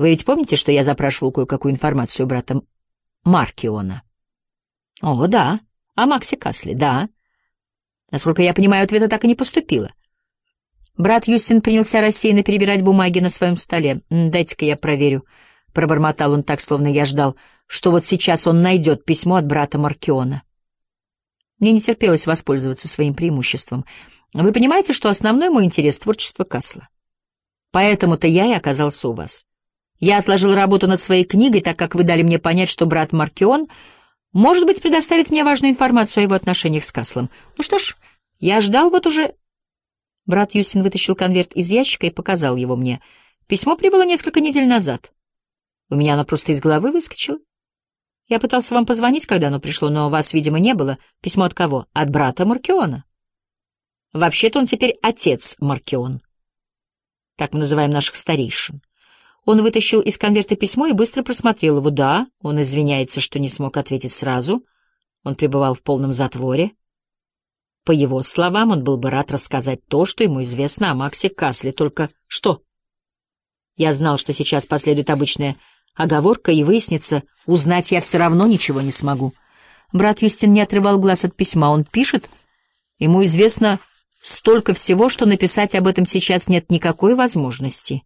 Вы ведь помните, что я запрашивал кое-какую информацию у брата Маркиона? О, да. О Максе Касле, да. Насколько я понимаю, ответа так и не поступило. Брат Юстин принялся рассеянно перебирать бумаги на своем столе. «Дайте-ка я проверю», — пробормотал он так, словно я ждал, что вот сейчас он найдет письмо от брата Маркиона. Мне не терпелось воспользоваться своим преимуществом. Вы понимаете, что основной мой интерес — творчество Касла. Поэтому-то я и оказался у вас. Я отложил работу над своей книгой, так как вы дали мне понять, что брат Маркион, может быть, предоставит мне важную информацию о его отношениях с Каслом. Ну что ж, я ждал вот уже... Брат Юстин вытащил конверт из ящика и показал его мне. Письмо прибыло несколько недель назад. У меня оно просто из головы выскочило. Я пытался вам позвонить, когда оно пришло, но вас, видимо, не было. Письмо от кого? От брата Маркиона. Вообще-то он теперь отец Маркион. Так мы называем наших старейшин. Он вытащил из конверта письмо и быстро просмотрел его. Да, он извиняется, что не смог ответить сразу. Он пребывал в полном затворе. По его словам, он был бы рад рассказать то, что ему известно о Максе Касле. Только что? Я знал, что сейчас последует обычная оговорка, и выяснится, узнать я все равно ничего не смогу. Брат Юстин не отрывал глаз от письма. Он пишет. Ему известно столько всего, что написать об этом сейчас нет никакой возможности.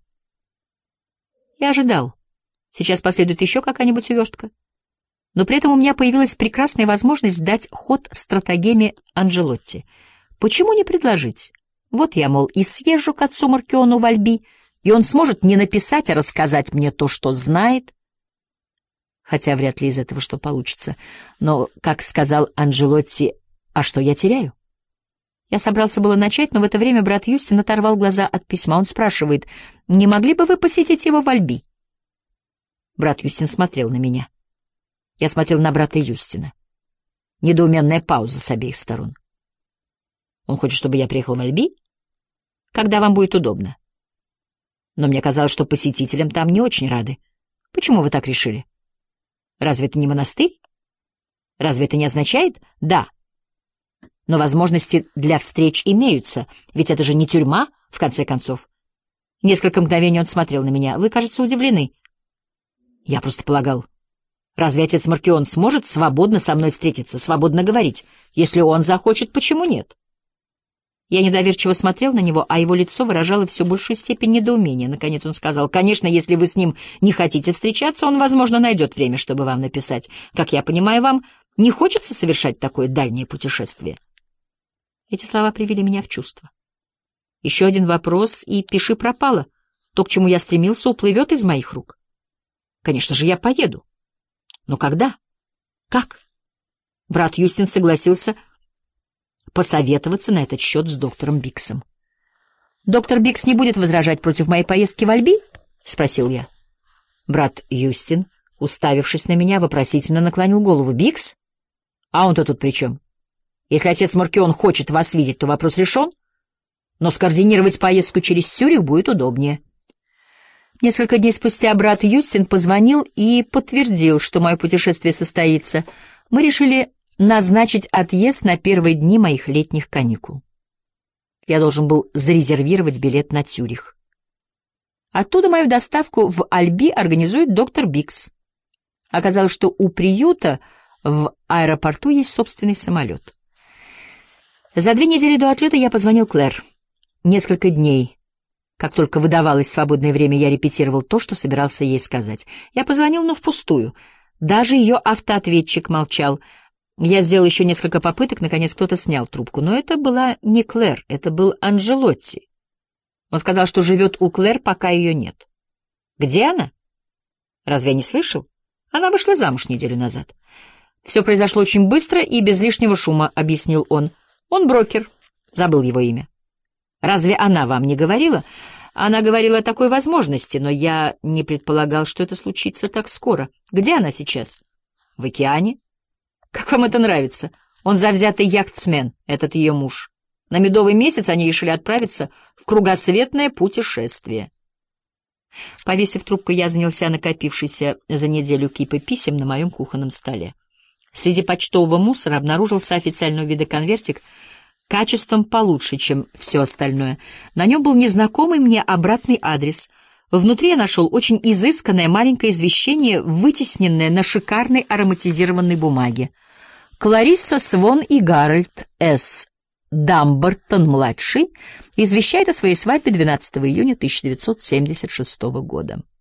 Я ожидал. Сейчас последует еще какая-нибудь увертка. Но при этом у меня появилась прекрасная возможность дать ход стратагеме Анджелотти. Почему не предложить? Вот я, мол, и съезжу к отцу Маркиону в Альби, и он сможет не написать, а рассказать мне то, что знает. Хотя вряд ли из этого что получится. Но, как сказал Анджелотти, а что я теряю? Я собрался было начать, но в это время брат Юстин оторвал глаза от письма. Он спрашивает, не могли бы вы посетить его в Альби? Брат Юстин смотрел на меня. Я смотрел на брата Юстина. Недоуменная пауза с обеих сторон. Он хочет, чтобы я приехал в Альби? Когда вам будет удобно. Но мне казалось, что посетителям там не очень рады. Почему вы так решили? Разве это не монастырь? Разве это не означает? Да. Но возможности для встреч имеются, ведь это же не тюрьма, в конце концов. Несколько мгновений он смотрел на меня. Вы, кажется, удивлены. Я просто полагал, разве отец Маркион сможет свободно со мной встретиться, свободно говорить? Если он захочет, почему нет? Я недоверчиво смотрел на него, а его лицо выражало все большую степень недоумения. Наконец он сказал, конечно, если вы с ним не хотите встречаться, он, возможно, найдет время, чтобы вам написать. Как я понимаю, вам не хочется совершать такое дальнее путешествие? Эти слова привели меня в чувство. Еще один вопрос, и пиши пропало. То, к чему я стремился, уплывет из моих рук. Конечно же, я поеду. Но когда? Как? Брат Юстин согласился посоветоваться на этот счет с доктором Биксом. «Доктор Бикс не будет возражать против моей поездки в Альби?» — спросил я. Брат Юстин, уставившись на меня, вопросительно наклонил голову. «Бикс? А он-то тут при чем? Если отец Маркион хочет вас видеть, то вопрос решен, но скоординировать поездку через Цюрих будет удобнее». Несколько дней спустя брат Юстин позвонил и подтвердил, что мое путешествие состоится. Мы решили назначить отъезд на первые дни моих летних каникул. Я должен был зарезервировать билет на Цюрих. Оттуда мою доставку в Альби организует доктор Бикс. Оказалось, что у приюта в аэропорту есть собственный самолет. За 2 недели до отлета я позвонил Клэр. Несколько дней, как только выдавалось свободное время, я репетировал то, что собирался ей сказать. Я позвонил, но впустую. Даже ее автоответчик молчал. Я сделал еще несколько попыток, наконец кто-то снял трубку. Но это была не Клэр, это был Анджелотти. Он сказал, что живет у Клэр, пока ее нет. Где она? Разве я не слышал? Она вышла замуж неделю назад. Все произошло очень быстро и без лишнего шума, объяснил он. Он брокер. Забыл его имя. Разве она вам не говорила? Она говорила о такой возможности, но я не предполагал, что это случится так скоро. Где она сейчас? В океане. Как вам это нравится? Он завзятый яхтсмен, этот ее муж. На медовый месяц они решили отправиться в кругосветное путешествие. Повесив трубку, я занялся накопившейся за неделю кипой писем на моем кухонном столе. Среди почтового мусора обнаружился официального вида конвертик качеством получше, чем все остальное. На нем был незнакомый мне обратный адрес. Внутри я нашел очень изысканное маленькое извещение, вытесненное на шикарной ароматизированной бумаге. Кларисса Свон и Гарольд С. Дамбертон-младший извещает о своей свадьбе 12 июня 1976 года.